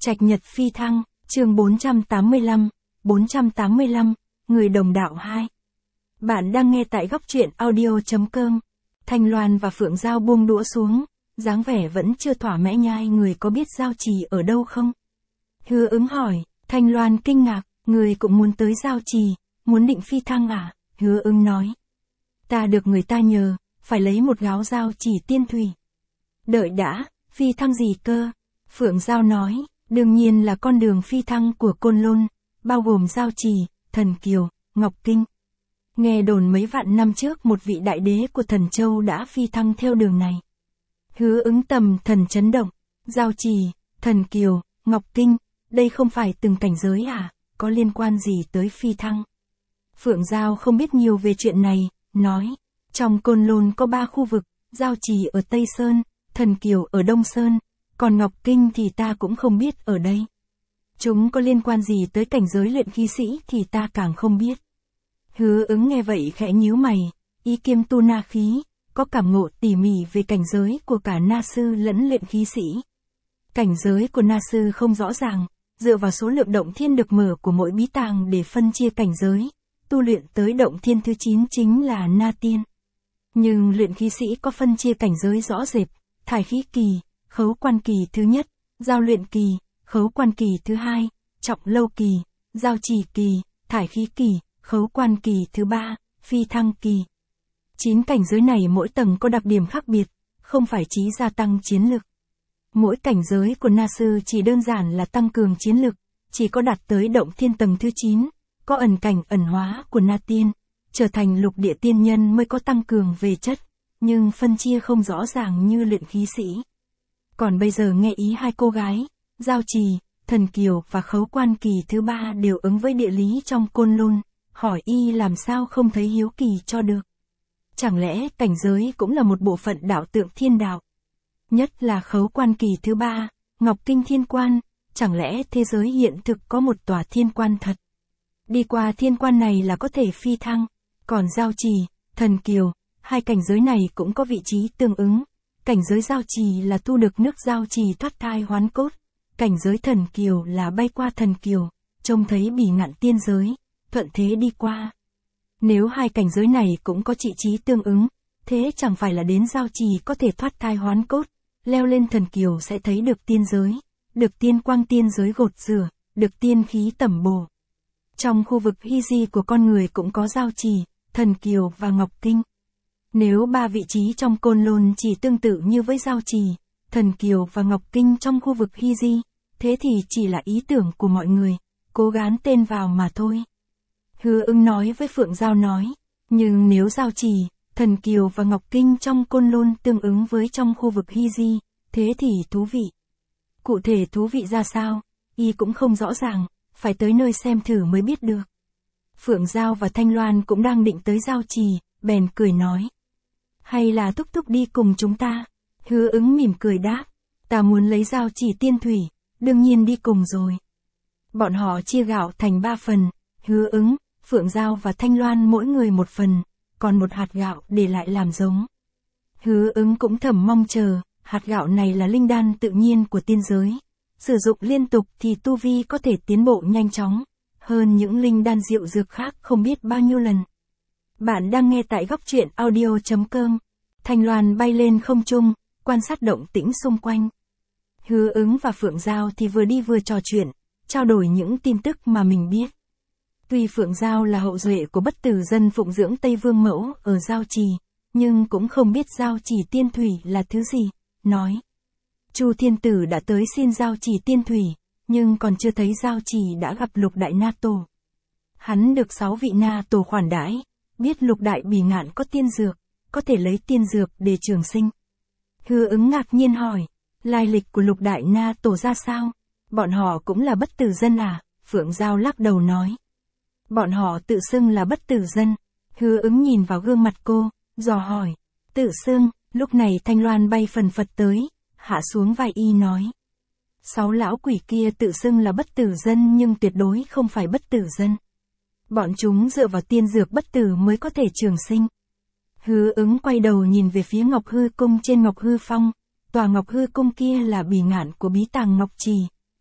Trạch Nhật phi thăng, chương 485, Người đồng đạo 2. Bạn đang nghe tại góc truyện audio.com. Thanh Loan và Phượng Giao buông đũa xuống, dáng vẻ vẫn chưa thỏa mãn nhai. Người có biết Giao Trì ở đâu không? Hứa Ứng hỏi. Thanh Loan kinh ngạc, người cũng muốn tới Giao Trì, muốn định phi thăng à? Hứa Ứng nói. Ta được người ta nhờ, phải lấy một gáo Giao Trì tiên thủy. Đợi đã, phi thăng gì cơ? Phượng Giao nói. Đương nhiên là con đường phi thăng của Côn Lôn, bao gồm Giao Trì, Thần Kiều, Ngọc Kinh. Nghe đồn mấy vạn năm trước một vị đại đế của Thần Châu đã phi thăng theo đường này. Hứa Ứng tầm thần chấn động. Giao Trì, Thần Kiều, Ngọc Kinh, đây không phải từng cảnh giới à, có liên quan gì tới phi thăng? Phượng Giao không biết nhiều về chuyện này, nói. Trong Côn Lôn có 3 khu vực, Giao Trì ở Tây Sơn, Thần Kiều ở Đông Sơn, còn Ngọc Kinh thì ta cũng không biết ở đây. Chúng có liên quan gì tới cảnh giới luyện khí sĩ thì ta càng không biết. Hứa Ứng nghe vậy khẽ nhíu mày, ý kiêm tu na khí, có cảm ngộ tỉ mỉ về cảnh giới của cả na sư lẫn luyện khí sĩ. Cảnh giới của na sư không rõ ràng, dựa vào số lượng động thiên được mở của mỗi bí tàng để phân chia cảnh giới, tu luyện tới động thiên thứ 9 chính là na tiên. Nhưng luyện khí sĩ có phân chia cảnh giới rõ rệt, thải khí kỳ, khấu quan kỳ thứ nhất, giao luyện kỳ, khấu quan kỳ thứ hai, trọng lâu kỳ, giao trì kỳ, thải khí kỳ, khấu quan kỳ thứ ba, phi thăng kỳ. 9 cảnh giới này mỗi tầng có đặc điểm khác biệt, không phải chỉ gia tăng chiến lực. Mỗi cảnh giới của na sư chỉ đơn giản là tăng cường chiến lực, chỉ có đạt tới động thiên tầng thứ 9, có ẩn cảnh ẩn hóa của na tiên, trở thành lục địa tiên nhân mới có tăng cường về chất, nhưng phân chia không rõ ràng như luyện khí sĩ. Còn bây giờ nghe ý hai cô gái, Giao Trì, Thần Kiều và khấu quan kỳ thứ 3 đều ứng với địa lý trong Côn Lôn, hỏi y làm sao không thấy hiếu kỳ cho được. Chẳng lẽ cảnh giới cũng là một bộ phận đạo tượng thiên đạo? Nhất là khấu quan kỳ thứ 3, Ngọc Kinh thiên quan, chẳng lẽ thế giới hiện thực có một tòa thiên quan thật? Đi qua thiên quan này là có thể phi thăng, còn Giao Trì, Thần Kiều, hai cảnh giới này cũng có vị trí tương ứng. Cảnh giới Giao Trì là thu được nước Giao Trì thoát thai hoán cốt, cảnh giới Thần Kiều là bay qua Thần Kiều, trông thấy bỉ ngạn tiên giới, thuận thế đi qua. Nếu hai cảnh giới này cũng có trị trí tương ứng, thế chẳng phải là đến Giao Trì có thể thoát thai hoán cốt, leo lên Thần Kiều sẽ thấy được tiên giới, được tiên quang tiên giới gột rửa, được tiên khí tẩm bổ. Trong khu vực hy di của con người cũng có Giao Trì, Thần Kiều và Ngọc Kinh. Nếu 3 vị trí trong Côn Lôn chỉ tương tự như với Giao Trì, Thần Kiều và Ngọc Kinh trong khu vực hy di, thế thì chỉ là ý tưởng của mọi người, cố gắng tên vào mà thôi. Hứa Ứng nói với Phượng Giao nói, nhưng nếu Giao Trì, Thần Kiều và Ngọc Kinh trong Côn Lôn tương ứng với trong khu vực hy di, thế thì thú vị. Cụ thể thú vị ra sao, y cũng không rõ ràng, phải tới nơi xem thử mới biết được. Phượng Giao và Thanh Loan cũng đang định tới Giao Trì, bèn cười nói. Hay là Thúc Thúc đi cùng chúng ta? Hứa Ứng mỉm cười đáp. Ta muốn lấy Giao Trì tiên thủy, đương nhiên đi cùng rồi. Bọn họ chia gạo thành 3 phần, Hứa Ứng, Phượng Giao và Thanh Loan mỗi người một phần, còn một hạt gạo để lại làm giống. Hứa Ứng cũng thầm mong chờ, hạt gạo này là linh đan tự nhiên của tiên giới. Sử dụng liên tục thì tu vi có thể tiến bộ nhanh chóng, hơn những linh đan diệu dược khác không biết bao nhiêu lần. Bạn đang nghe tại góc truyện audio.com. Thanh Loan bay lên không trung, quan sát động tĩnh xung quanh. Hứa Ứng và Phượng Giao thì vừa đi vừa trò chuyện, trao đổi những tin tức mà mình biết. Tuy Phượng Giao là hậu duệ của bất tử dân phụng dưỡng Tây Vương Mẫu ở Giao Trì, nhưng cũng không biết Giao Trì tiên thủy là thứ gì, nói. Chu Thiên Tử đã tới xin Giao Trì tiên thủy, nhưng còn chưa thấy Giao Trì đã gặp Lục Đại Na Tổ. Hắn được 6 vị Na Tổ khoản đãi, biết Lục Đại bỉ ngạn có tiên dược, có thể lấy tiên dược để trường sinh. Hứa Ứng ngạc nhiên hỏi, lai lịch của Lục Đại Na Tổ ra sao? Bọn họ cũng là bất tử dân à? Phượng Giao lắc đầu nói. Bọn họ tự xưng là bất tử dân. Hứa Ứng nhìn vào gương mặt cô, dò hỏi. Tự xưng, lúc này Thanh Loan bay phần phật tới, hạ xuống vai y nói. 6 lão quỷ kia tự xưng là bất tử dân nhưng tuyệt đối không phải bất tử dân. Bọn chúng dựa vào tiên dược bất tử mới có thể trường sinh. Hứa Ứng quay đầu nhìn về phía Ngọc Hư Cung trên Ngọc Hư Phong, tòa Ngọc Hư Cung kia là bỉ ngạn của bí tàng Ngọc Trì,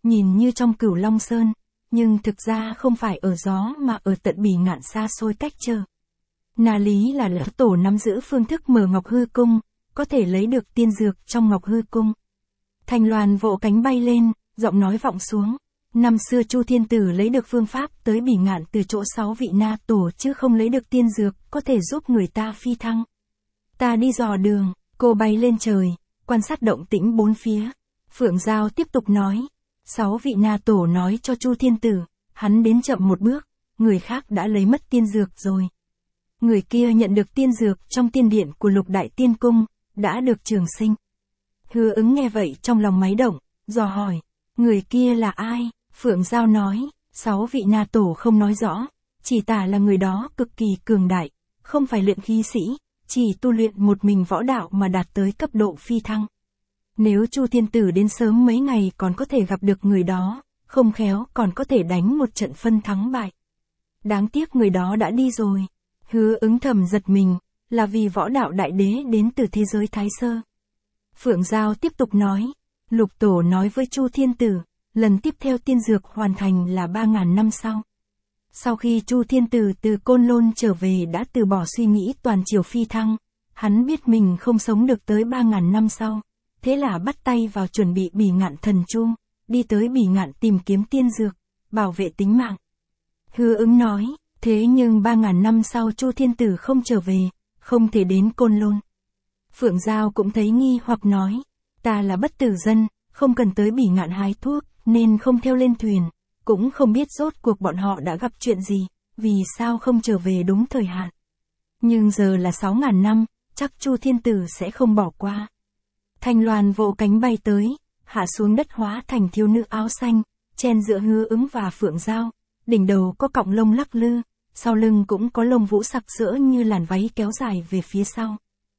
nhìn như trong Cửu Long Sơn, nhưng thực ra không phải ở gió mà ở tận Bỉ Ngạn xa xôi cách trở. Na Lý là lão tổ nắm giữ phương thức mở Ngọc Hư Cung, có thể lấy được tiên dược trong Ngọc Hư Cung. Thanh Loan vỗ cánh bay lên, giọng nói vọng xuống. Năm xưa Chu Thiên Tử lấy được phương pháp tới Bỉ Ngạn từ chỗ 6 vị na tổ chứ không lấy được tiên dược, có thể giúp người ta phi thăng. Ta đi dò đường, cô bay lên trời, quan sát động tĩnh bốn phía. Phượng Giao tiếp tục nói. 6 vị na tổ nói cho Chu Thiên Tử, hắn đến chậm một bước, người khác đã lấy mất tiên dược rồi. Người kia nhận được tiên dược trong tiên điện của Lục Đại Tiên Cung, đã được trường sinh. Hứa Ứng nghe vậy trong lòng máy động, dò hỏi, người kia là ai? Phượng Giao nói, 6 vị na tổ không nói rõ, chỉ tả là người đó cực kỳ cường đại, không phải luyện khí sĩ, chỉ tu luyện một mình võ đạo mà đạt tới cấp độ phi thăng. Nếu Chu Thiên Tử đến sớm mấy ngày còn có thể gặp được người đó, không khéo còn có thể đánh một trận phân thắng bại. Đáng tiếc người đó đã đi rồi. Hứa Ứng thầm giật mình, là vì võ đạo đại đế đến từ thế giới Thái Sơ. Phượng Giao tiếp tục nói, Lục Tổ nói với Chu Thiên Tử, lần tiếp theo tiên dược hoàn thành là 3.000 năm sau. Sau khi Chu Thiên Tử từ Côn Lôn trở về đã từ bỏ suy nghĩ toàn triều phi thăng, hắn biết mình không sống được tới 3.000 năm sau, thế là bắt tay vào chuẩn bị Bỉ Ngạn Thần Chu, đi tới Bỉ Ngạn tìm kiếm tiên dược, bảo vệ tính mạng. Hứa Ứng nói, thế nhưng 3.000 năm sau Chu Thiên Tử không trở về, không thể đến Côn Lôn. Phượng Giao cũng thấy nghi hoặc nói, ta là bất tử dân, không cần tới Bỉ Ngạn hái thuốc, nên không theo lên thuyền, cũng không biết rốt cuộc bọn họ đã gặp chuyện gì, vì sao không trở về đúng thời hạn. Nhưng giờ là 6.000 năm, chắc Chu Thiên Tử sẽ không bỏ qua. Thanh Loan vỗ cánh bay tới, hạ xuống đất hóa thành thiếu nữ áo xanh, chen giữa Hứa Ứng và Phượng Giao, đỉnh đầu có cọng lông lắc lư, sau lưng cũng có lông vũ sặc sỡ như làn váy kéo dài về phía sau.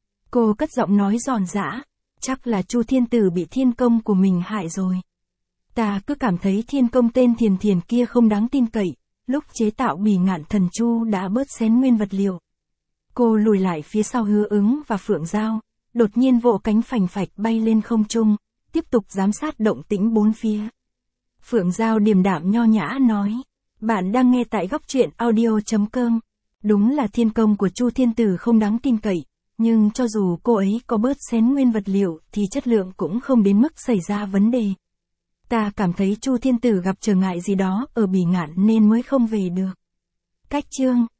Cô cất giọng nói giòn giã, chắc là Chu Thiên Tử bị thiên công của mình hại rồi. Ta cứ cảm thấy thiên công tên Thiền Thiền kia không đáng tin cậy, lúc chế tạo Bỉ Ngạn Thần Chu đã bớt xén nguyên vật liệu. Cô lùi lại phía sau Hứa Ứng và Phượng Giao, đột nhiên vỗ cánh phành phạch bay lên không trung, tiếp tục giám sát động tĩnh bốn phía. Phượng Giao điềm đạm nho nhã nói, bạn đang nghe tại góc truyện audio.com. Đúng là thiên công của Chu Thiên Tử không đáng tin cậy, nhưng cho dù cô ấy có bớt xén nguyên vật liệu thì chất lượng cũng không đến mức xảy ra vấn đề. Ta cảm thấy Chu Thiên Tử gặp trở ngại gì đó ở Bỉ Ngạn nên mới không về được. Cách chương